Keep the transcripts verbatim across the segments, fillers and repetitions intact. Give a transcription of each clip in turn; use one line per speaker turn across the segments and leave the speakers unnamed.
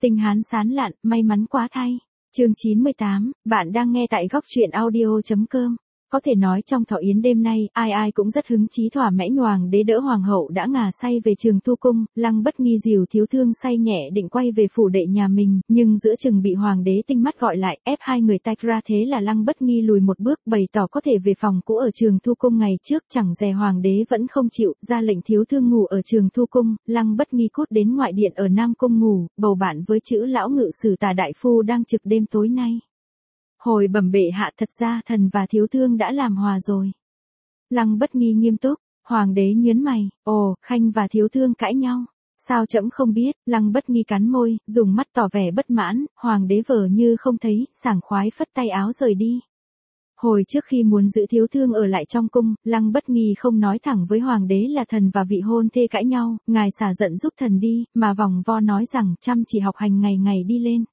Tinh Hán sán lạn, may mắn quá thay. Chương chín mươi tám, bạn đang nghe tại góc truyện audio chấm com. Có thể nói trong thọ yến đêm nay, ai ai cũng rất hứng chí thỏa mãn. Hoàng đế đỡ hoàng hậu đã ngà say về Trường Thu cung, Lăng Bất Nghi dìu thiếu thương say nhẹ định quay về phủ đệ nhà mình, nhưng giữa chừng bị hoàng đế tinh mắt gọi lại, ép hai người tách ra. Thế là Lăng Bất Nghi lùi một bước, bày tỏ có thể về phòng cũ ở Trường Thu cung ngày trước, chẳng dè hoàng đế vẫn không chịu, ra lệnh thiếu thương ngủ ở Trường Thu cung. Lăng Bất Nghi cút đến ngoại điện ở Nam cung ngủ, bầu bạn với chữ lão ngự sử Tả đại phu đang trực đêm tối nay. Hồi bẩm bệ hạ, thật ra thần và thiếu thương đã làm hòa rồi. Lăng Bất Nghi nghiêm túc, hoàng đế nhướng mày, ồ, Khanh và thiếu thương cãi nhau. Sao trẫm không biết? Lăng Bất Nghi cắn môi, dùng mắt tỏ vẻ bất mãn, hoàng đế vờ như không thấy, sảng khoái phất tay áo rời đi. Hồi trước khi muốn giữ thiếu thương ở lại trong cung, Lăng Bất Nghi không nói thẳng với hoàng đế là thần và vị hôn thê cãi nhau, ngài xả giận giúp thần đi, mà vòng vo nói rằng chăm chỉ học hành ngày ngày đi lên.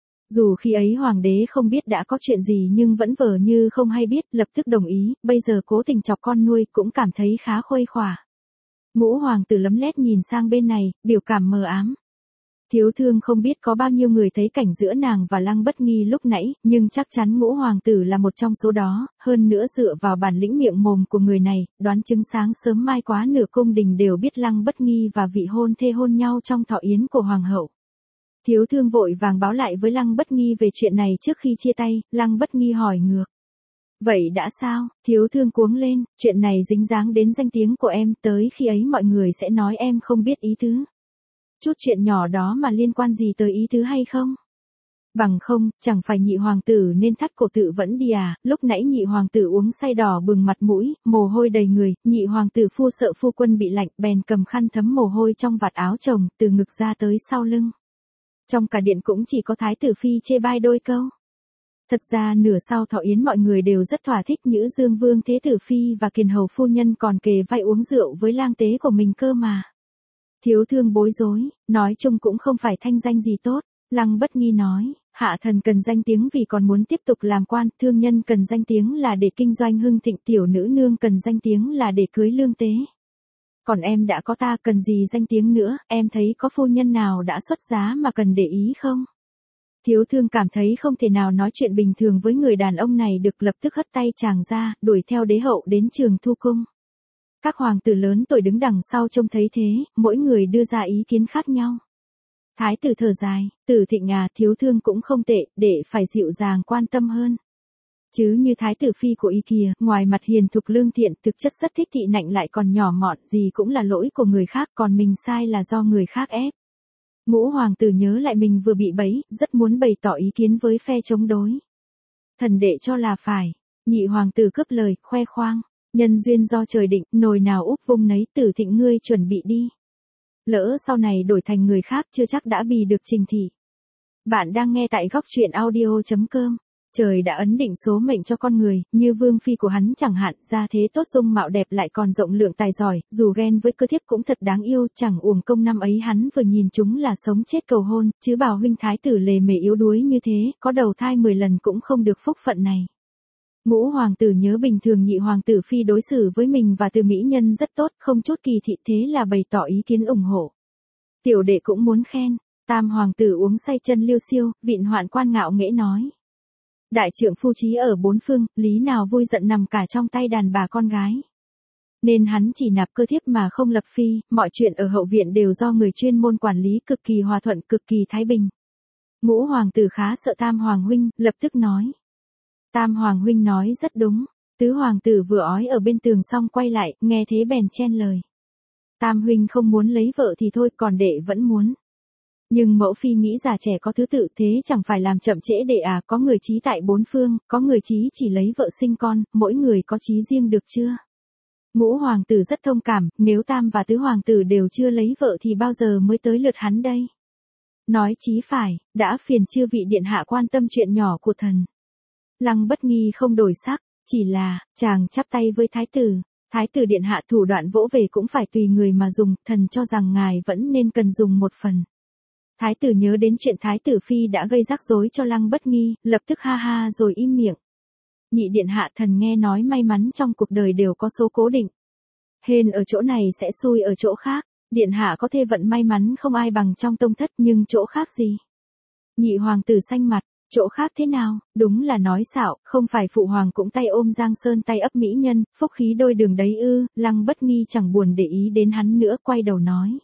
Dù khi ấy hoàng đế không biết đã có chuyện gì nhưng vẫn vờ như không hay biết, lập tức đồng ý, bây giờ cố tình chọc con nuôi cũng cảm thấy khá khuây khỏa. Ngũ hoàng tử lấm lét nhìn sang bên này, biểu cảm mờ ám. Thiếu thương không biết có bao nhiêu người thấy cảnh giữa nàng và Lăng Bất Nghi lúc nãy, nhưng chắc chắn ngũ hoàng tử là một trong số đó, hơn nữa dựa vào bản lĩnh miệng mồm của người này, đoán chứng sáng sớm mai quá nửa cung đình đều biết Lăng Bất Nghi và vị hôn thê hôn nhau trong thọ yến của hoàng hậu. Thiếu thương vội vàng báo lại với Lăng Bất Nghi về chuyện này trước khi chia tay, Lăng Bất Nghi hỏi ngược. Vậy đã sao? Thiếu thương cuống lên, chuyện này dính dáng đến danh tiếng của em, tới khi ấy mọi người sẽ nói em không biết ý tứ. Chút chuyện nhỏ đó mà liên quan gì tới ý tứ hay không? Bằng không, chẳng phải nhị hoàng tử nên thắt cổ tự vẫn đi à, lúc nãy nhị hoàng tử uống say đỏ bừng mặt mũi, mồ hôi đầy người, nhị hoàng tử phu sợ phu quân bị lạnh, bèn cầm khăn thấm mồ hôi trong vạt áo chồng, từ ngực ra tới sau lưng. Trong cả điện cũng chỉ có thái tử phi chê bai đôi câu. Thật ra nửa sau thọ yến mọi người đều rất thỏa thích Nhữ Dương Vương Thế Tử Phi và Kiền Hầu Phu Nhân còn kề vai uống rượu với lang tế của mình cơ mà. Thiếu thương bối rối, nói chung cũng không phải thanh danh gì tốt. Lăng Bất Nghi nói, hạ thần cần danh tiếng vì còn muốn tiếp tục làm quan, thương nhân cần danh tiếng là để kinh doanh hưng thịnh, tiểu nữ nương cần danh tiếng là để cưới lương tế. Còn em đã có ta cần gì danh tiếng nữa, em thấy có phu nhân nào đã xuất giá mà cần để ý không? Thiếu thương cảm thấy không thể nào nói chuyện bình thường với người đàn ông này được, lập tức hất tay chàng ra, đuổi theo đế hậu đến Trường Thu cung. Các hoàng tử lớn tuổi đứng đằng sau trông thấy thế, mỗi người đưa ra ý kiến khác nhau. Thái tử thở dài, Tử Thịnh à, thiếu thương cũng không tệ, để phải dịu dàng quan tâm hơn. Chứ như thái tử phi của y kìa, ngoài mặt hiền thục lương thiện, thực chất rất thích thị nạnh lại còn nhỏ mọn, gì cũng là lỗi của người khác, còn mình sai là do người khác ép. Ngũ hoàng tử nhớ lại mình vừa bị bẫy, rất muốn bày tỏ ý kiến với phe chống đối. Thần đệ cho là phải. Nhị hoàng tử cướp lời, khoe khoang. Nhân duyên do trời định, nồi nào úp vung nấy, Tử Thịnh ngươi chuẩn bị đi. Lỡ sau này đổi thành người khác chưa chắc đã bì được trình thị. Bạn đang nghe tại góc truyện audio chấm com. Trời đã ấn định số mệnh cho con người, như vương phi của hắn chẳng hạn, gia thế tốt dung mạo đẹp lại còn rộng lượng tài giỏi, dù ghen với cơ thiếp cũng thật đáng yêu, chẳng uổng công năm ấy hắn vừa nhìn chúng là sống chết cầu hôn, chứ bảo huynh thái tử lề mề yếu đuối như thế, có đầu thai mười lần cũng không được phúc phận này. Ngũ hoàng tử nhớ bình thường nhị hoàng tử phi đối xử với mình và từ mỹ nhân rất tốt, không chút kỳ thị, thế là bày tỏ ý kiến ủng hộ. Tiểu đệ cũng muốn khen. Tam hoàng tử uống say chân liêu xiêu, vịn hoạn quan ngạo nghễ nói. Đại trượng phu trí ở bốn phương, lý nào vui giận nằm cả trong tay đàn bà con gái. Nên hắn chỉ nạp cơ thiếp mà không lập phi, mọi chuyện ở hậu viện đều do người chuyên môn quản lý, cực kỳ hòa thuận, cực kỳ thái bình. Ngũ hoàng tử khá sợ Tam hoàng huynh, lập tức nói. Tam hoàng huynh nói rất đúng. Tứ hoàng tử vừa ói ở bên tường xong quay lại, nghe thế bèn chen lời. Tam huynh không muốn lấy vợ thì thôi, còn đệ vẫn muốn. Nhưng mẫu phi nghĩ già trẻ có thứ tự, thế chẳng phải làm chậm trễ đệ à, có người chí tại bốn phương, có người chí chỉ lấy vợ sinh con, mỗi người có chí riêng được chưa? Ngũ hoàng tử rất thông cảm, nếu tam và tứ hoàng tử đều chưa lấy vợ thì bao giờ mới tới lượt hắn đây? Nói chí phải, đã phiền chư vị điện hạ quan tâm chuyện nhỏ của thần. Lăng Bất Nghi không đổi sắc, chỉ là, chàng chắp tay với thái tử. Thái tử điện hạ thủ đoạn vỗ về cũng phải tùy người mà dùng, thần cho rằng ngài vẫn nên cần dùng một phần. Thái tử nhớ đến chuyện thái tử phi đã gây rắc rối cho Lăng Bất Nghi, lập tức ha ha rồi im miệng. Nhị điện hạ, thần nghe nói may mắn trong cuộc đời đều có số cố định. Hên ở chỗ này sẽ xui ở chỗ khác, điện hạ có thể vận may mắn không ai bằng trong tông thất, nhưng chỗ khác gì? Nhị hoàng tử xanh mặt, chỗ khác thế nào, đúng là nói xạo, không phải phụ hoàng cũng tay ôm Giang Sơn tay ấp mỹ nhân, phúc khí đôi đường đấy ư, Lăng Bất Nghi chẳng buồn để ý đến hắn nữa, quay đầu nói.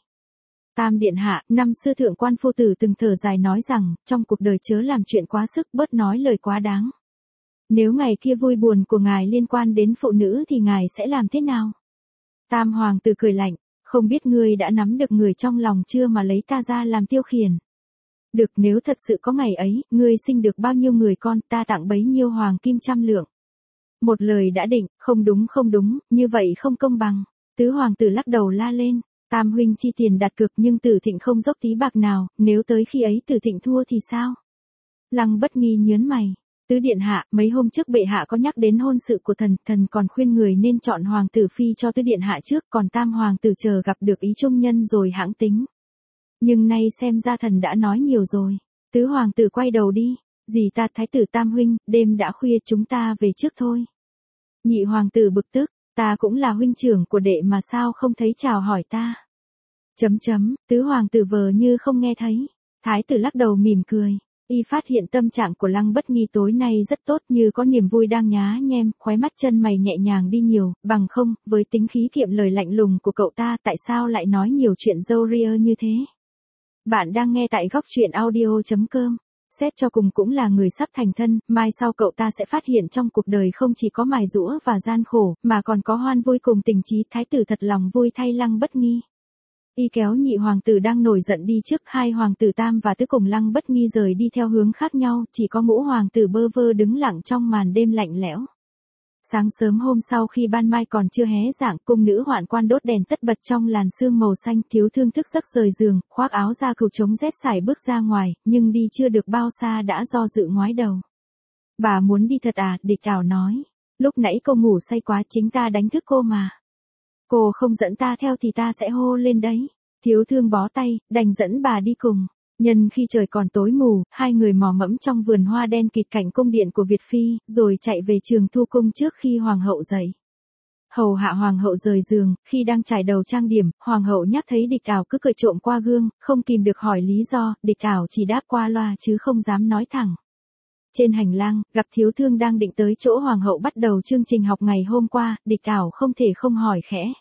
Tam điện hạ, năm xưa thượng quan phu tử từng thở dài nói rằng, trong cuộc đời chớ làm chuyện quá sức, bớt nói lời quá đáng. Nếu ngày kia vui buồn của ngài liên quan đến phụ nữ thì ngài sẽ làm thế nào? Tam hoàng tử cười lạnh, không biết ngươi đã nắm được người trong lòng chưa mà lấy ta ra làm tiêu khiển. Được, nếu thật sự có ngày ấy, ngươi sinh được bao nhiêu người con, ta tặng bấy nhiêu hoàng kim trăm lượng. Một lời đã định, không đúng không đúng, như vậy không công bằng. Tứ hoàng tử lắc đầu la lên, Tam huynh chi tiền đặt cược nhưng Tử Thịnh không dốc tí bạc nào, nếu tới khi ấy Tử Thịnh thua thì sao? Lăng Bất Nghi nhớn mày, tứ điện hạ, mấy hôm trước bệ hạ có nhắc đến hôn sự của thần, thần còn khuyên người nên chọn hoàng tử phi cho tứ điện hạ trước, còn Tam hoàng tử chờ gặp được ý trung nhân rồi hãng tính. Nhưng nay xem ra thần đã nói nhiều rồi. Tứ hoàng tử quay đầu đi, dì ta thái tử Tam huynh, đêm đã khuya chúng ta về trước thôi. Nhị hoàng tử bực tức, ta cũng là huynh trưởng của đệ mà sao không thấy chào hỏi ta. Chấm chấm, tứ hoàng tử vờ như không nghe thấy. Thái tử lắc đầu mỉm cười, y phát hiện tâm trạng của Lăng Bất Nghi tối nay rất tốt, như có niềm vui đang nhá nhem, khóe mắt chân mày nhẹ nhàng đi nhiều, bằng không, với tính khí kiệm lời lạnh lùng của cậu ta tại sao lại nói nhiều chuyện râu ria như thế. Bạn đang nghe tại góc truyện audio chấm com. Xét cho cùng cũng là người sắp thành thân, mai sau cậu ta sẽ phát hiện trong cuộc đời không chỉ có mài giũa và gian khổ, mà còn có hoan vui cùng tình trí. Thái tử thật lòng vui thay Lăng Bất Nghi. Y kéo nhị hoàng tử đang nổi giận đi trước, hai hoàng tử Tam và Tứ cùng Lăng Bất Nghi rời đi theo hướng khác nhau, chỉ có ngũ hoàng tử bơ vơ đứng lặng trong màn đêm lạnh lẽo. Sáng sớm hôm sau khi ban mai còn chưa hé rạng, cung nữ hoạn quan đốt đèn tất bật trong làn sương màu xanh, Thiếu Thương thức giấc rời giường, khoác áo da cừu chống rét sải bước ra ngoài, nhưng đi chưa được bao xa đã do dự ngoái đầu. Bà muốn đi thật à, Địch Thảo nói. Lúc nãy cô ngủ say quá, chính ta đánh thức cô mà. Cô không dẫn ta theo thì ta sẽ hô lên đấy. Thiếu Thương bó tay, đành dẫn bà đi cùng. Nhân khi trời còn tối mù, hai người mò mẫm trong vườn hoa đen kịt cạnh cung điện của Việt Phi, rồi chạy về Trường Thu Cung trước khi hoàng hậu dậy. Hầu hạ hoàng hậu rời giường, khi đang trải đầu trang điểm, hoàng hậu nhắc thấy Địch Thảo cứ cười trộm qua gương, không kìm được hỏi lý do, Địch Thảo chỉ đáp qua loa chứ không dám nói thẳng. Trên hành lang, gặp Thiếu Thương đang định tới chỗ hoàng hậu bắt đầu chương trình học ngày hôm qua, Địch Thảo không thể không hỏi khẽ.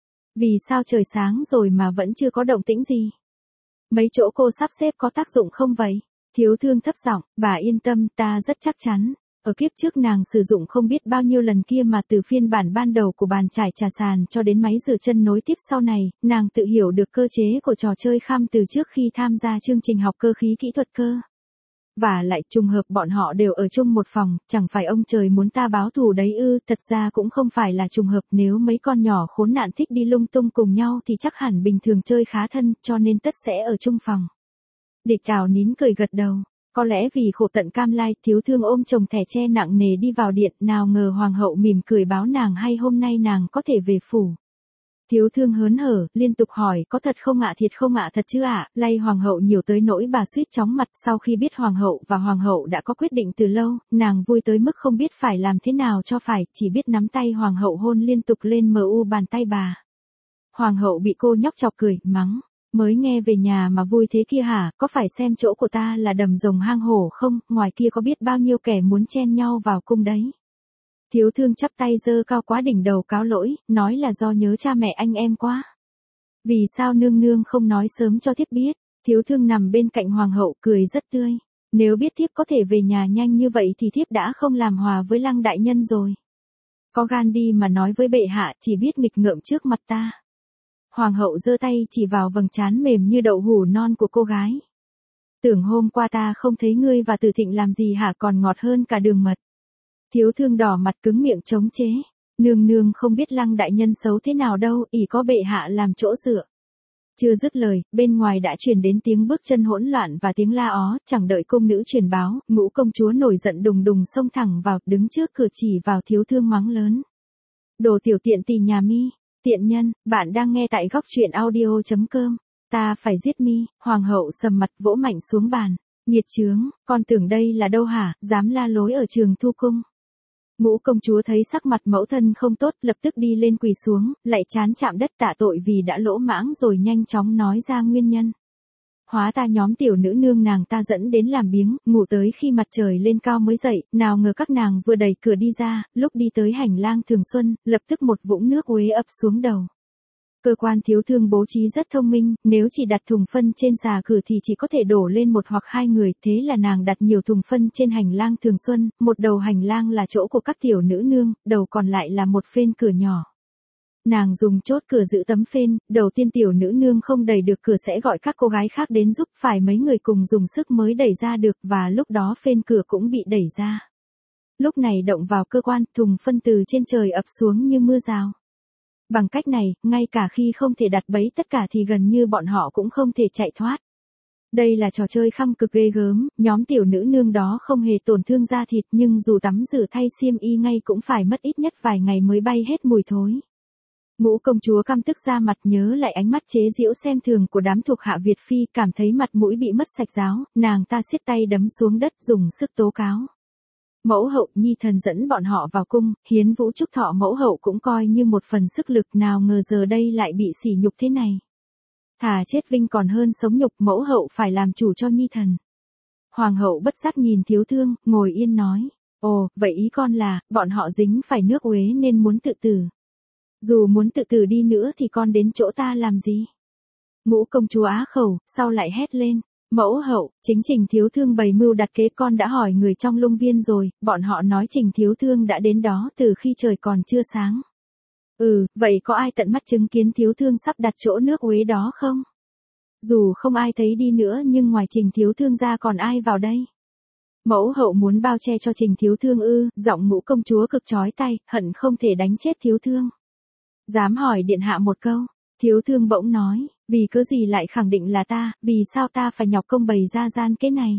Vì sao trời sáng rồi mà vẫn chưa có động tĩnh gì? Mấy chỗ cô sắp xếp có tác dụng không vậy? Thiếu Thương thấp giọng, bà yên tâm, ta rất chắc chắn. Ở kiếp trước nàng sử dụng không biết bao nhiêu lần kia mà từ phiên bản ban đầu của bàn trải trà sàn cho đến máy rửa chân nối tiếp sau này, nàng tự hiểu được cơ chế của trò chơi kham từ trước khi tham gia chương trình học cơ khí kỹ thuật cơ. Và lại trùng hợp bọn họ đều ở chung một phòng, chẳng phải ông trời muốn ta báo thù đấy ư, thật ra cũng không phải là trùng hợp, nếu mấy con nhỏ khốn nạn thích đi lung tung cùng nhau thì chắc hẳn bình thường chơi khá thân, cho nên tất sẽ ở chung phòng. Địch Thảo nín cười gật đầu, có lẽ vì khổ tận cam lai, Thiếu Thương ôm chồng thẻ tre nặng nề đi vào điện, nào ngờ hoàng hậu mỉm cười báo nàng hay hôm nay nàng có thể về phủ. Thiếu Thương hớn hở, liên tục hỏi, có thật không ạ, thiệt không ạ, thật chứ ạ, lay hoàng hậu nhiều tới nỗi bà suýt chóng mặt. Sau khi biết hoàng hậu và hoàng hậu đã có quyết định từ lâu, nàng vui tới mức không biết phải làm thế nào cho phải, chỉ biết nắm tay hoàng hậu hôn liên tục lên mờ u bàn tay bà. Hoàng hậu bị cô nhóc chọc cười, mắng, mới nghe về nhà mà vui thế kia hả, có phải xem chỗ của ta là đầm rồng hang hổ không, ngoài kia có biết bao nhiêu kẻ muốn chen nhau vào cung đấy. Thiếu Thương chắp tay giơ cao quá đỉnh đầu cáo lỗi, nói là do nhớ cha mẹ anh em quá. Vì sao nương nương không nói sớm cho thiếp biết? Thiếu Thương nằm bên cạnh hoàng hậu cười rất tươi. Nếu biết thiếp có thể về nhà nhanh như vậy thì thiếp đã không làm hòa với Lăng đại nhân rồi. Có gan đi mà nói với bệ hạ, chỉ biết nghịch ngợm trước mặt ta. Hoàng hậu giơ tay chỉ vào vầng trán mềm như đậu hủ non của cô gái. Tưởng hôm qua ta không thấy ngươi và Tử Thịnh làm gì hả, còn ngọt hơn cả đường mật. Thiếu Thương đỏ mặt cứng miệng chống chế. Nương nương không biết Lăng đại nhân xấu thế nào đâu, ỷ có bệ hạ làm chỗ dựa. Chưa dứt lời, bên ngoài đã truyền đến tiếng bước chân hỗn loạn và tiếng la ó, chẳng đợi cung nữ truyền báo, Ngũ công chúa nổi giận đùng đùng xông thẳng vào, đứng trước cửa chỉ vào Thiếu Thương mắng lớn. Đồ tiểu tiện tỳ nhà mi, tiện nhân, bạn đang nghe tại góc truyện audio chấm com. Ta phải giết mi, hoàng hậu sầm mặt vỗ mạnh xuống bàn. Nghiệt chướng, con tưởng đây là đâu hả, dám la lối ở Trường Thu Cung. Ngũ công chúa thấy sắc mặt mẫu thân không tốt, lập tức đi lên quỳ xuống, lạy chán chạm đất tạ tội vì đã lỗ mãng rồi nhanh chóng nói ra nguyên nhân. hóa ta nhóm tiểu nữ nương nàng ta dẫn đến làm biếng, ngủ tới khi mặt trời lên cao mới dậy, nào ngờ các nàng vừa đẩy cửa đi ra, lúc đi tới hành lang Thường Xuân, lập tức một vũng nước uế ập xuống đầu. Cơ quan thiếu thương bố trí rất thông minh, nếu chỉ đặt thùng phân trên xà cửa thì chỉ có thể đổ lên một hoặc hai người, thế là nàng đặt nhiều thùng phân trên hành lang Thường Xuân, một đầu hành lang là chỗ của các tiểu nữ nương, đầu còn lại là một phên cửa nhỏ. Nàng dùng chốt cửa giữ tấm phên, đầu tiên tiểu nữ nương không đẩy được cửa sẽ gọi các cô gái khác đến giúp, phải mấy người cùng dùng sức mới đẩy ra được, và lúc đó phên cửa cũng bị đẩy ra. Lúc này động vào cơ quan, thùng phân từ trên trời ập xuống như mưa rào. Bằng cách này, ngay cả khi không thể đặt bẫy tất cả thì gần như bọn họ cũng không thể chạy thoát. Đây là trò chơi khăm cực ghê gớm, nhóm tiểu nữ nương đó không hề tổn thương da thịt nhưng dù tắm rửa thay xiêm y ngay cũng phải mất ít nhất vài ngày mới bay hết mùi thối. Ngũ công chúa căm tức ra mặt nhớ lại ánh mắt chế giễu xem thường của đám thuộc hạ Việt Phi, cảm thấy mặt mũi bị mất sạch ráo, nàng ta siết tay đấm xuống đất dùng sức tố cáo. Mẫu hậu, nhi thần dẫn bọn họ vào cung, hiến vũ chúc thọ mẫu hậu cũng coi như một phần sức lực, nào ngờ giờ đây lại bị sỉ nhục thế này. Thà chết vinh còn hơn sống nhục, mẫu hậu phải làm chủ cho nhi thần. Hoàng hậu bất giác nhìn thiếu thương, ngồi yên nói, ồ, vậy ý con là, bọn họ dính phải nước uế nên muốn tự tử. Dù muốn tự tử đi nữa thì con đến chỗ ta làm gì? Ngũ công chúa á khẩu, sau lại hét lên. Mẫu hậu, chính Trình thiếu thương bày mưu đặt kế, con đã hỏi người trong Lung Viên rồi, bọn họ nói Trình thiếu thương đã đến đó từ khi trời còn chưa sáng. Ừ, vậy có ai tận mắt chứng kiến thiếu thương sắp đặt chỗ nước uế đó không? Dù không ai thấy đi nữa nhưng ngoài Trình thiếu thương ra còn ai vào đây? Mẫu hậu muốn bao che cho Trình thiếu thương ư? Giọng ngũ công chúa cực chói tai, hận không thể đánh chết thiếu thương. Dám hỏi điện hạ một câu. Thiếu thương bỗng nói, vì cớ gì lại khẳng định là ta, vì sao ta phải nhọc công bày ra gian kế này?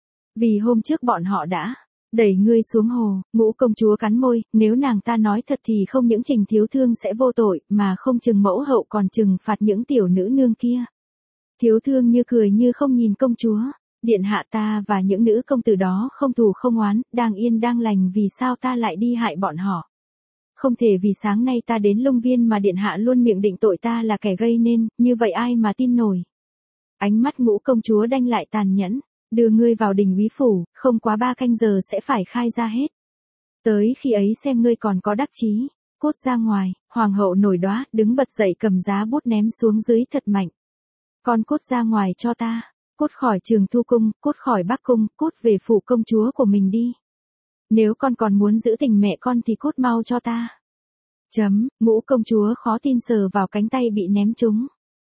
Vì hôm trước bọn họ đã đẩy ngươi xuống hồ. Ngũ công chúa cắn môi, nếu nàng ta nói thật thì không những Trình thiếu thương sẽ vô tội, mà không chừng mẫu hậu còn trừng phạt những tiểu nữ nương kia. Thiếu thương như cười như không nhìn công chúa, điện hạ, ta và những nữ công tử đó không thù không oán, đang yên đang lành, vì sao ta lại đi hại bọn họ? Không thể vì sáng nay ta đến Lung Viên mà điện hạ luôn miệng định tội ta là kẻ gây nên, như vậy ai mà tin nổi. Ánh mắt ngũ công chúa đanh lại tàn nhẫn, đưa ngươi vào đình úy phủ, không quá ba canh giờ sẽ phải khai ra hết. Tới khi ấy xem ngươi còn có đắc chí. Cút ra ngoài. Hoàng hậu nổi đoá, đứng bật dậy cầm giá bút ném xuống dưới thật mạnh. Con cút ra ngoài cho ta. Cút khỏi Trường Thu cung, cút khỏi Bắc cung, cút về phủ công chúa của mình đi. Nếu con còn muốn giữ tình mẹ con thì cút mau cho ta. Chấm, ngũ công chúa khó tin sờ vào cánh tay bị ném trúng.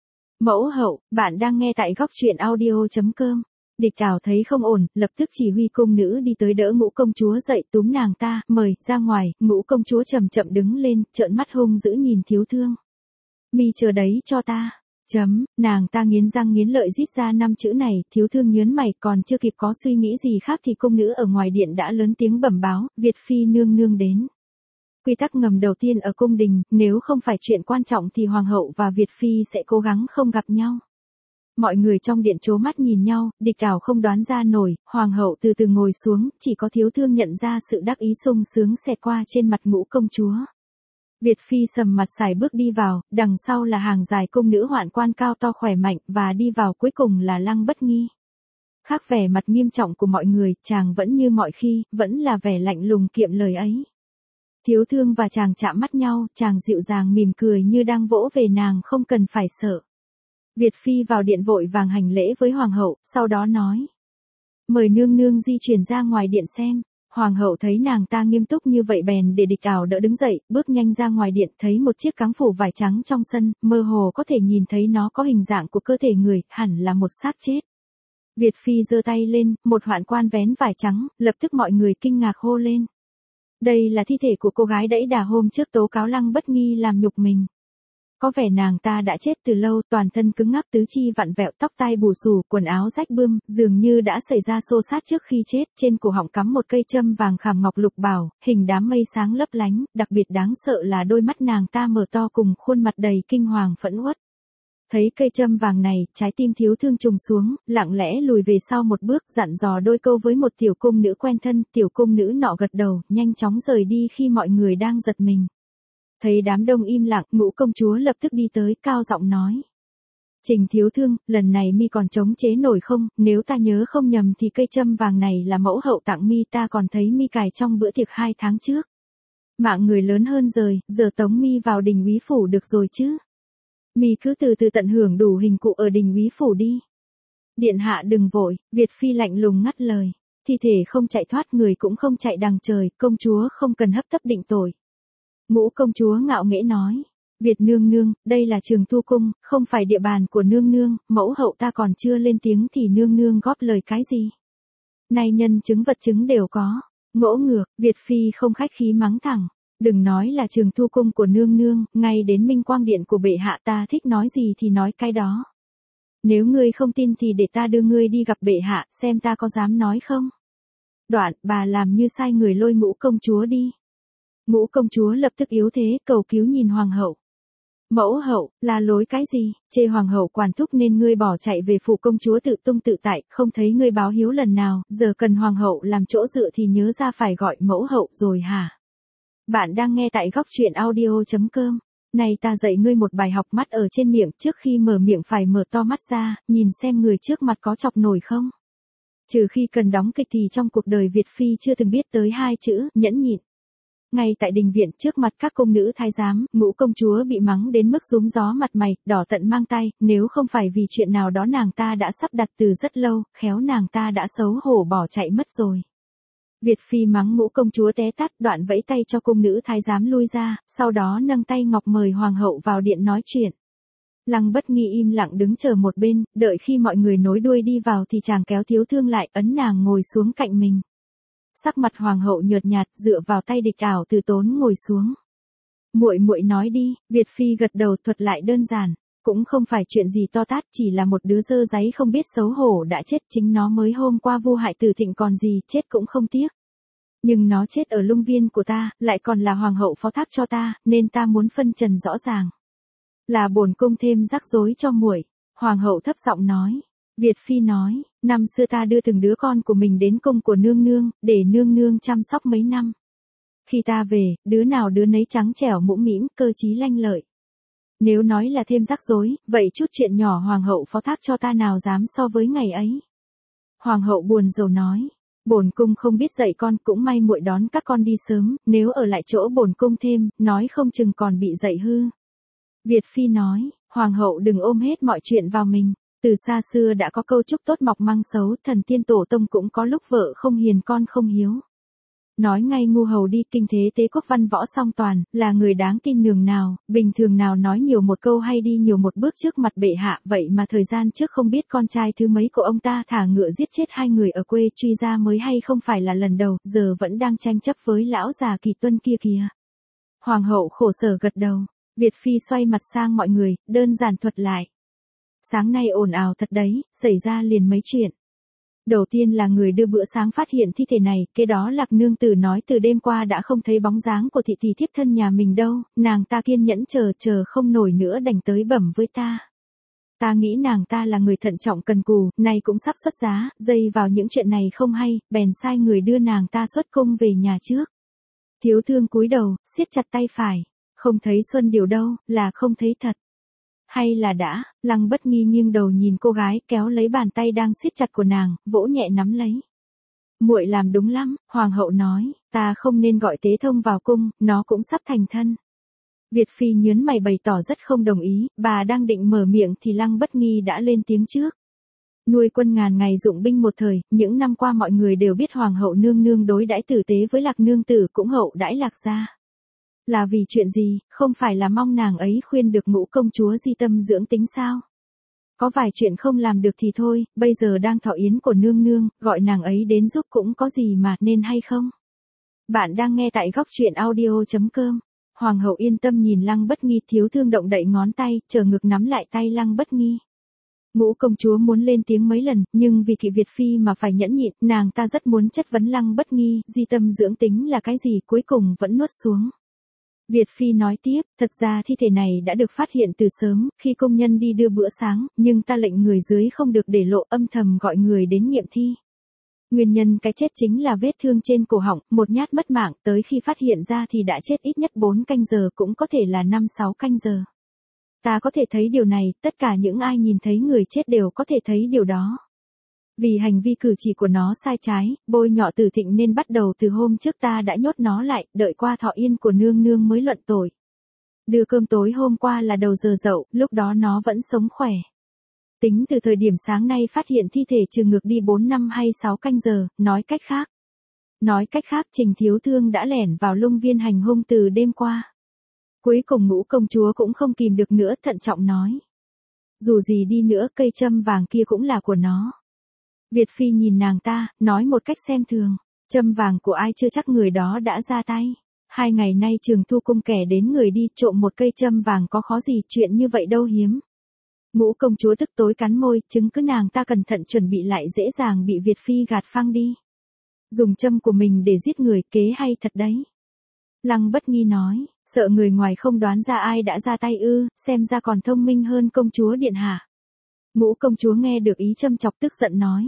Mẫu hậu, bạn đang nghe tại góc truyện audio chấm com. Địch Cảo thấy không ổn, lập tức chỉ huy cung nữ đi tới đỡ ngũ công chúa dậy, túm nàng ta, mời, ra ngoài. Ngũ công chúa chậm chậm đứng lên, trợn mắt hung dữ nhìn thiếu thương. Mi chờ đấy cho ta. Chấm, nàng ta nghiến răng nghiến lợi rít ra năm chữ này, thiếu thương nhớn mày, còn chưa kịp có suy nghĩ gì khác thì cung nữ ở ngoài điện đã lớn tiếng bẩm báo, Việt Phi nương nương đến. Quy tắc ngầm đầu tiên ở cung đình, nếu không phải chuyện quan trọng thì Hoàng hậu và Việt Phi sẽ cố gắng không gặp nhau. Mọi người trong điện trố mắt nhìn nhau, Địch Cảo không đoán ra nổi, Hoàng hậu từ từ ngồi xuống, chỉ có thiếu thương nhận ra sự đắc ý sung sướng xẹt qua trên mặt ngũ công chúa. Việt Phi sầm mặt sải bước đi vào, đằng sau là hàng dài cung nữ hoạn quan cao to khỏe mạnh, và đi vào cuối cùng là Lăng Bất Nghi. Khác vẻ mặt nghiêm trọng của mọi người, chàng vẫn như mọi khi, vẫn là vẻ lạnh lùng kiệm lời ấy. Thiếu thương và chàng chạm mắt nhau, chàng dịu dàng mỉm cười như đang vỗ về nàng không cần phải sợ. Việt Phi vào điện vội vàng hành lễ với Hoàng hậu, sau đó nói. Mời nương nương di chuyển ra ngoài điện xem. Hoàng hậu thấy nàng ta nghiêm túc như vậy bèn để Địch Cảo đỡ đứng dậy, bước nhanh ra ngoài điện, thấy một chiếc cáng phủ vải trắng trong sân, mơ hồ có thể nhìn thấy nó có hình dạng của cơ thể người, hẳn là một xác chết. Việt Phi giơ tay lên, một hoạn quan vén vải trắng, lập tức mọi người kinh ngạc hô lên. Đây là thi thể của cô gái đẫy đà hôm trước tố cáo Lăng Bất Nghi làm nhục mình. Có vẻ nàng ta đã chết từ lâu, toàn thân cứng ngắc, tứ chi vặn vẹo, tóc tai bù xù, quần áo rách bươm, dường như đã xảy ra xô xát trước khi chết, trên cổ họng cắm một cây châm vàng khảm ngọc lục bảo, hình đám mây sáng lấp lánh, đặc biệt đáng sợ là đôi mắt nàng ta mở to cùng khuôn mặt đầy kinh hoàng phẫn uất. Thấy cây châm vàng này, trái tim thiếu thương trùng xuống, lặng lẽ lùi về sau một bước, dặn dò đôi câu với một tiểu cung nữ quen thân, tiểu cung nữ nọ gật đầu, nhanh chóng rời đi khi mọi người đang giật mình. Thấy đám đông im lặng, ngũ công chúa lập tức đi tới, cao giọng nói. Trình thiếu thương, lần này mi còn chống chế nổi không, nếu ta nhớ không nhầm thì cây châm vàng này là mẫu hậu tặng mi, ta còn thấy mi cài trong bữa tiệc hai tháng trước. Mạng người lớn hơn rồi, giờ tống mi vào đình úy phủ được rồi chứ. Mi cứ từ từ tận hưởng đủ hình cụ ở đình úy phủ đi. Điện hạ đừng vội, Việt phi lạnh lùng ngắt lời. Thi thể không chạy thoát, người cũng không chạy đằng trời, công chúa không cần hấp tấp định tội. Ngũ công chúa ngạo nghễ nói. Việt nương nương, đây là Trường Thu cung, không phải địa bàn của nương nương, mẫu hậu ta còn chưa lên tiếng thì nương nương góp lời cái gì. Nay nhân chứng vật chứng đều có. Ngỗ ngược, Việt phi không khách khí mắng thẳng. Đừng nói là Trường Thu cung của nương nương, ngay đến Minh Quang điện của bệ hạ ta thích nói gì thì nói cái đó. Nếu ngươi không tin thì để ta đưa ngươi đi gặp bệ hạ, xem ta có dám nói không. Đoạn, bà làm như sai người lôi Ngũ công chúa đi. Ngũ công chúa lập tức yếu thế, cầu cứu nhìn hoàng hậu. Mẫu hậu, là lối cái gì, chê hoàng hậu quản thúc nên ngươi bỏ chạy về phủ công chúa tự tung tự tại, không thấy ngươi báo hiếu lần nào, giờ cần hoàng hậu làm chỗ dựa thì nhớ ra phải gọi mẫu hậu rồi hả? Bạn đang nghe tại góc truyện audio chấm com. Này ta dạy ngươi một bài học, mắt ở trên miệng, trước khi mở miệng phải mở to mắt ra, nhìn xem người trước mặt có chọc nổi không. Trừ khi cần đóng kịch thì trong cuộc đời Việt phi chưa từng biết tới hai chữ, nhẫn nhịn. Ngay tại đình viện trước mặt các cung nữ thái giám, Ngũ công chúa bị mắng đến mức rúm gió mặt mày, đỏ tận mang tay, nếu không phải vì chuyện nào đó nàng ta đã sắp đặt từ rất lâu, khéo nàng ta đã xấu hổ bỏ chạy mất rồi. Việt phi mắng Ngũ công chúa té tát, đoạn vẫy tay cho cung nữ thái giám lui ra, sau đó nâng tay ngọc mời hoàng hậu vào điện nói chuyện. Lăng Bất Nghi im lặng đứng chờ một bên, đợi khi mọi người nối đuôi đi vào thì chàng kéo Thiếu thương lại, ấn nàng ngồi xuống cạnh mình. Sắc mặt hoàng hậu nhợt nhạt, dựa vào tay địch ảo từ tốn ngồi xuống. Muội muội nói đi, Việt phi gật đầu thuật lại đơn giản, cũng không phải chuyện gì to tát, chỉ là một đứa dơ dáy không biết xấu hổ đã chết, chính nó mới hôm qua vu hại Từ Thịnh còn gì, chết cũng không tiếc. Nhưng nó chết ở lung viên của ta, lại còn là hoàng hậu phó thác cho ta, nên ta muốn phân trần rõ ràng. Là bổn cung thêm rắc rối cho muội, hoàng hậu thấp giọng nói. Việt phi nói, năm xưa ta đưa từng đứa con của mình đến cung của nương nương, để nương nương chăm sóc mấy năm. Khi ta về, đứa nào đứa nấy trắng trẻo mũm mĩm, cơ trí lanh lợi. Nếu nói là thêm rắc rối, vậy chút chuyện nhỏ hoàng hậu phó thác cho ta nào dám so với ngày ấy. Hoàng hậu buồn rầu nói, bổn cung không biết dạy con, cũng may muội đón các con đi sớm, nếu ở lại chỗ bổn cung thêm, nói không chừng còn bị dạy hư. Việt phi nói, hoàng hậu đừng ôm hết mọi chuyện vào mình. Từ xa xưa đã có câu chúc tốt mọc măng xấu, thần tiên tổ tông cũng có lúc vợ không hiền con không hiếu. Nói ngay ngu hầu đi, kinh thế tế quốc văn võ song toàn, là người đáng tin nhường nào, bình thường nào nói nhiều một câu hay đi nhiều một bước trước mặt bệ hạ, vậy mà thời gian trước không biết con trai thứ mấy của ông ta thả ngựa giết chết hai người ở quê, truy ra mới hay không phải là lần đầu, giờ vẫn đang tranh chấp với lão già Kỳ Tuân kia kìa. Hoàng hậu khổ sở gật đầu, Việt phi xoay mặt sang mọi người, đơn giản thuật lại. Sáng nay ồn ào thật đấy, xảy ra liền mấy chuyện. Đầu tiên là người đưa bữa sáng phát hiện thi thể này, kế đó Lạc nương tử nói từ đêm qua đã không thấy bóng dáng của thị thị thiếp thân nhà mình đâu, nàng ta kiên nhẫn chờ chờ không nổi nữa đành tới bẩm với ta. Ta nghĩ nàng ta là người thận trọng cần cù, nay cũng sắp xuất giá, dây vào những chuyện này không hay, bèn sai người đưa nàng ta xuất cung về nhà trước. Thiếu thương cúi đầu, siết chặt tay phải, không thấy Xuân Điều đâu, là không thấy thật. Hay là đã, Lăng Bất Nghi nghiêng đầu nhìn cô gái, kéo lấy bàn tay đang siết chặt của nàng, vỗ nhẹ nắm lấy. Muội làm đúng lắm, hoàng hậu nói, ta không nên gọi Tế Thông vào cung, nó cũng sắp thành thân. Việt phi nhớn mày bày tỏ rất không đồng ý, bà đang định mở miệng thì Lăng Bất Nghi đã lên tiếng trước. Nuôi quân ngàn ngày dụng binh một thời, những năm qua mọi người đều biết hoàng hậu nương nương đối đãi tử tế với Lạc nương tử, cũng hậu đãi Lạc gia. Là vì chuyện gì, không phải là mong nàng ấy khuyên được Ngũ công chúa di tâm dưỡng tính sao? Có vài chuyện không làm được thì thôi, bây giờ đang thọ yến của nương nương, gọi nàng ấy đến giúp cũng có gì mà nên hay không? Bạn đang nghe tại góc truyện audio chấm com. Hoàng hậu yên tâm nhìn Lăng Bất Nghi, thiếu thương động đậy ngón tay, chờ ngực nắm lại tay Lăng Bất Nghi. Ngũ công chúa muốn lên tiếng mấy lần, nhưng vì Kỵ Việt phi mà phải nhẫn nhịn, nàng ta rất muốn chất vấn Lăng Bất Nghi, di tâm dưỡng tính là cái gì, cuối cùng vẫn nuốt xuống. Việt phi nói tiếp, thật ra thi thể này đã được phát hiện từ sớm, khi công nhân đi đưa bữa sáng, nhưng ta lệnh người dưới không được để lộ, âm thầm gọi người đến nghiệm thi. Nguyên nhân cái chết chính là vết thương trên cổ họng, một nhát mất mạng, tới khi phát hiện ra thì đã chết ít nhất bốn canh giờ, cũng có thể là năm sáu canh giờ. Ta có thể thấy điều này, tất cả những ai nhìn thấy người chết đều có thể thấy điều đó. Vì hành vi cử chỉ của nó sai trái, bôi nhọ Từ Thịnh nên bắt đầu từ hôm trước ta đã nhốt nó lại, đợi qua thọ yên của nương nương mới luận tội. Đưa cơm tối hôm qua là đầu giờ dậu, lúc đó nó vẫn sống khỏe. Tính từ thời điểm sáng nay phát hiện thi thể trừ ngược đi bốn năm hay sáu canh giờ, nói cách khác. Nói cách khác Trình Thiếu Thương đã lẻn vào Lung Viên hành hung từ đêm qua. Cuối cùng Ngũ công chúa cũng không kìm được nữa, thận trọng nói. Dù gì đi nữa cây châm vàng kia cũng là của nó. Việt Phi nhìn nàng ta, nói một cách xem thường. Châm vàng của ai chưa chắc người đó đã ra tay. Hai ngày nay Trường Thu Cung kẻ đến người đi trộm một cây châm vàng có khó gì, chuyện như vậy đâu hiếm. Ngũ công chúa tức tối cắn môi, chứng cứ nàng ta cẩn thận chuẩn bị lại dễ dàng bị Việt Phi gạt phăng đi. Dùng châm của mình để giết người, kế hay thật đấy. Lăng Bất Nghi nói, sợ người ngoài không đoán ra ai đã ra tay ư, xem ra còn thông minh hơn công chúa điện hạ. Ngũ công chúa nghe được ý châm chọc tức giận nói.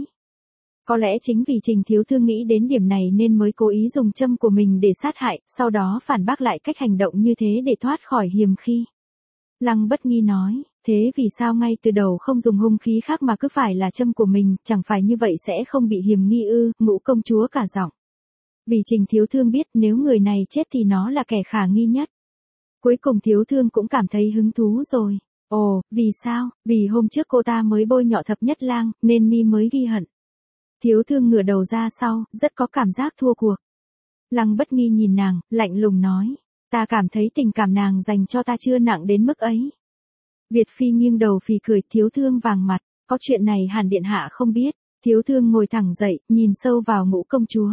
Có lẽ chính vì Trình Thiếu Thương nghĩ đến điểm này nên mới cố ý dùng châm của mình để sát hại, sau đó phản bác lại cách hành động như thế để thoát khỏi hiềm khi. Lăng Bất Nghi nói, thế vì sao ngay từ đầu không dùng hung khí khác mà cứ phải là châm của mình, chẳng phải như vậy sẽ không bị hiềm nghi ư? Ngũ công chúa cả giọng. Vì Trình Thiếu Thương biết nếu người này chết thì nó là kẻ khả nghi nhất. Cuối cùng Thiếu Thương cũng cảm thấy hứng thú rồi. Ồ, vì sao? Vì hôm trước cô ta mới bôi nhọ Thập Nhất Lang, nên mi mới ghi hận. Thiếu Thương ngửa đầu ra sau, rất có cảm giác thua cuộc. Lăng Bất Nghi nhìn nàng, lạnh lùng nói. Ta cảm thấy tình cảm nàng dành cho ta chưa nặng đến mức ấy. Việt Phi nghiêng đầu phì cười, Thiếu Thương vàng mặt, có chuyện này hẳn điện hạ không biết. Thiếu Thương ngồi thẳng dậy, nhìn sâu vào Ngũ công chúa.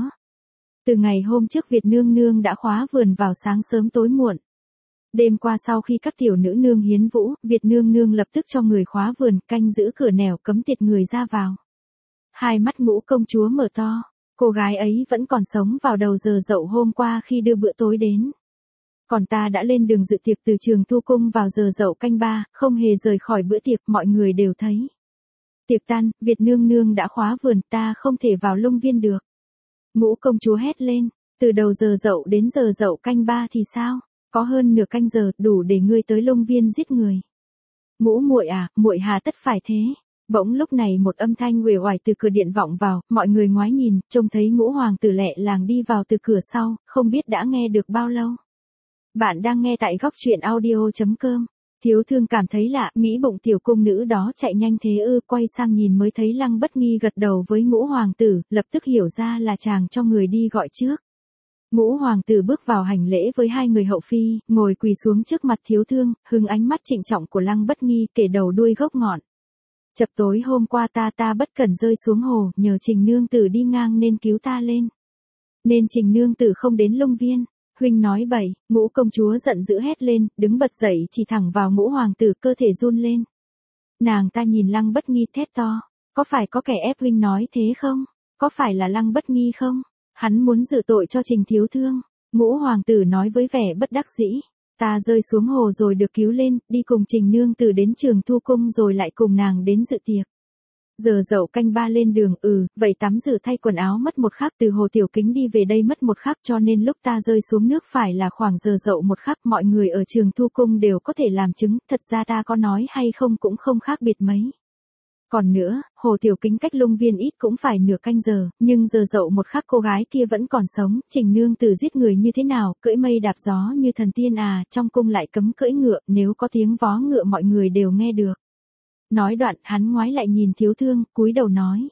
Từ ngày hôm trước Việt nương nương đã khóa vườn vào sáng sớm tối muộn. Đêm qua sau khi các tiểu nữ nương hiến vũ, Việt nương nương lập tức cho người khóa vườn, canh giữ cửa nẻo cấm tiệt người ra vào. Hai mắt Ngũ công chúa mở to, cô gái ấy vẫn còn sống vào đầu giờ dậu hôm qua khi đưa bữa tối đến. Còn ta đã lên đường dự tiệc từ Trường Thu Cung vào giờ dậu canh ba, không hề rời khỏi bữa tiệc, mọi người đều thấy. Tiệc tan, Việt nương nương đã khóa vườn, ta không thể vào Lung Viên được. Ngũ công chúa hét lên, từ đầu giờ dậu đến giờ dậu canh ba thì sao? Có hơn nửa canh giờ, đủ để ngươi tới Lung Viên giết người. Ngũ muội à, muội hà tất phải thế. Bỗng lúc này một âm thanh uể oải từ cửa điện vọng vào, mọi người ngoái nhìn, trông thấy Ngũ hoàng tử lẹ làng đi vào từ cửa sau, không biết đã nghe được bao lâu. Bạn đang nghe tại góc truyện audio chấm com. Thiếu Thương cảm thấy lạ, nghĩ bụng tiểu cung nữ đó chạy nhanh thế ư, quay sang nhìn mới thấy Lăng Bất Nghi gật đầu với Ngũ hoàng tử, lập tức hiểu ra là chàng cho người đi gọi trước. Ngũ hoàng tử bước vào hành lễ với hai người hậu phi, ngồi quỳ xuống trước mặt Thiếu Thương, hứng ánh mắt trịnh trọng của Lăng Bất Nghi, kể đầu đuôi gốc ngọn. Chập tối hôm qua ta ta bất cẩn rơi xuống hồ, nhờ Trình nương tử đi ngang nên cứu ta lên. Nên Trình nương tử không đến Lung Viên. Huynh nói bậy. Ngũ công chúa giận dữ hét lên, đứng bật dậy chỉ thẳng vào Ngũ hoàng tử, cơ thể run lên. Nàng ta nhìn Lăng Bất Nghi thét to, có phải có kẻ ép huynh nói thế không? Có phải là Lăng Bất Nghi không? Hắn muốn dự tội cho Trình Thiếu Thương. Ngũ hoàng tử nói với vẻ bất đắc dĩ, ta rơi xuống hồ rồi được cứu lên, đi cùng Trình nương tử đến Trường Thu Cung rồi lại cùng nàng đến dự tiệc. Giờ dậu canh ba lên đường, ừ, vậy tắm rửa thay quần áo mất một khắc, từ hồ Tiểu Kính đi về đây mất một khắc, cho nên lúc ta rơi xuống nước phải là khoảng giờ dậu một khắc, mọi người ở Trường Thu Cung đều có thể làm chứng, thật ra ta có nói hay không cũng không khác biệt mấy. Còn nữa, hồ Tiểu Kính cách Lung Viên ít cũng phải nửa canh giờ, nhưng giờ dậu một khắc cô gái kia vẫn còn sống, Trình nương tử giết người như thế nào, cưỡi mây đạp gió như thần tiên à, trong cung lại cấm cưỡi ngựa, nếu có tiếng vó ngựa mọi người đều nghe được. Nói đoạn, hắn ngoái lại nhìn Thiếu Thương, cúi đầu nói.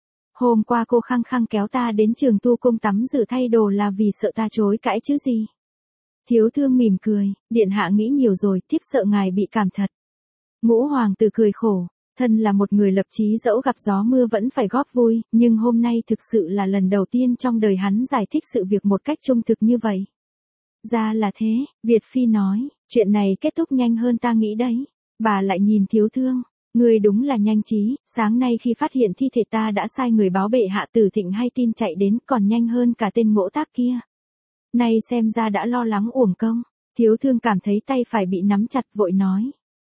Hôm qua cô khăng khăng kéo ta đến Trường Thu Cung tắm rửa thay đồ là vì sợ ta chối cãi chứ gì. Thiếu Thương mỉm cười, điện hạ nghĩ nhiều rồi, thiếp sợ ngài bị cảm thật. Ngũ hoàng tử cười khổ, thân là một người lập chí dẫu gặp gió mưa vẫn phải góp vui, nhưng hôm nay thực sự là lần đầu tiên trong đời hắn giải thích sự việc một cách trung thực như vậy. Ra là thế, Việt Phi nói, chuyện này kết thúc nhanh hơn ta nghĩ đấy. Bà lại nhìn Thiếu Thương. Ngươi đúng là nhanh trí, sáng nay khi phát hiện thi thể ta đã sai người báo bệ hạ Từ Thịnh hay tin chạy đến, còn nhanh hơn cả tên Ngỗ Tác kia. Nay xem ra đã lo lắng uổng công. Thiếu Thương cảm thấy tay phải bị nắm chặt, vội nói.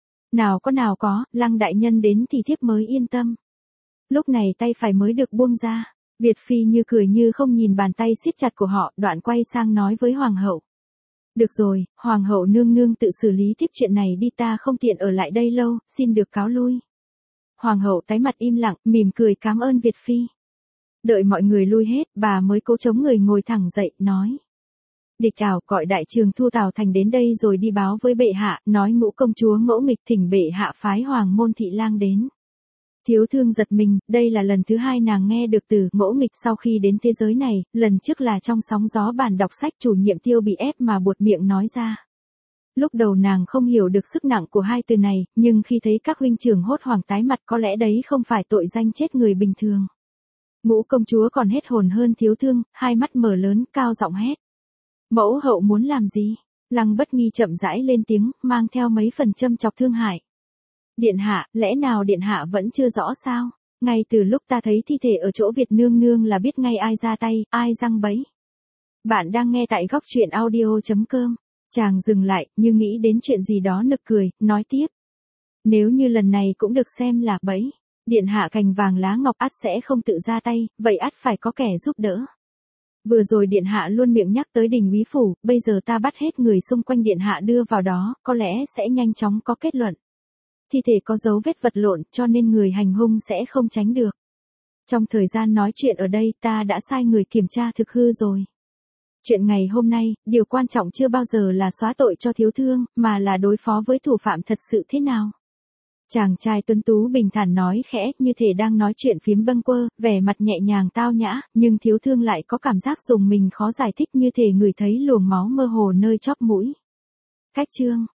Nào có nào có, Lăng đại nhân đến thì thiếp mới yên tâm. Lúc này tay phải mới được buông ra. Việt Phi như cười như không nhìn bàn tay siết chặt của họ, đoạn quay sang nói với Hoàng hậu. Được rồi, hoàng hậu nương nương tự xử lý tiếp chuyện này đi, ta không tiện ở lại đây lâu, xin được cáo lui. Hoàng hậu tái mặt im lặng, mỉm cười cảm ơn Việt phi. Đợi mọi người lui hết, bà mới cố chống người ngồi thẳng dậy, nói. Địch Tào gọi đại trường Thu Tào Thành đến đây rồi đi báo với bệ hạ, nói Ngũ công chúa Ngỗ Nghịch thỉnh bệ hạ phái Hoàng môn thị lang đến. Thiếu thương giật mình, đây là lần thứ hai nàng nghe được từ Ngỗ Nghịch sau khi đến thế giới này, lần trước là trong sóng gió bàn đọc sách chủ nhiệm Tiêu bị ép mà buột miệng nói ra. Lúc đầu nàng không hiểu được sức nặng của hai từ này, nhưng khi thấy các huynh trưởng hốt hoảng tái mặt có lẽ đấy không phải tội danh chết người bình thường. Ngũ công chúa còn hết hồn hơn thiếu thương, hai mắt mở lớn, cao giọng hét. Mẫu hậu muốn làm gì? Lăng Bất Nghi chậm rãi lên tiếng, mang theo mấy phần châm chọc thương hại. Điện hạ, lẽ nào điện hạ vẫn chưa rõ sao? Ngay từ lúc ta thấy thi thể ở chỗ Việt nương nương là biết ngay ai ra tay, ai giăng bẫy. Bạn đang nghe tại góc truyện audio chấm com. Chàng dừng lại, như nghĩ đến chuyện gì đó nực cười, nói tiếp. Nếu như lần này cũng được xem là bẫy, điện hạ cành vàng lá ngọc ắt sẽ không tự ra tay, vậy ắt phải có kẻ giúp đỡ. Vừa rồi điện hạ luôn miệng nhắc tới Đình Úy phủ, bây giờ ta bắt hết người xung quanh điện hạ đưa vào đó, có lẽ sẽ nhanh chóng có kết luận. Thi thể có dấu vết vật lộn, cho nên người hành hung sẽ không tránh được. Trong thời gian nói chuyện ở đây, ta đã sai người kiểm tra thực hư rồi. Chuyện ngày hôm nay, điều quan trọng chưa bao giờ là xóa tội cho thiếu thương, mà là đối phó với thủ phạm thật sự thế nào. Chàng trai tuấn tú bình thản nói khẽ, như thể đang nói chuyện phiếm bâng quơ, vẻ mặt nhẹ nhàng tao nhã, nhưng thiếu thương lại có cảm giác dùng mình khó giải thích, như thể người thấy luồng máu mơ hồ nơi chóp mũi. Cách chương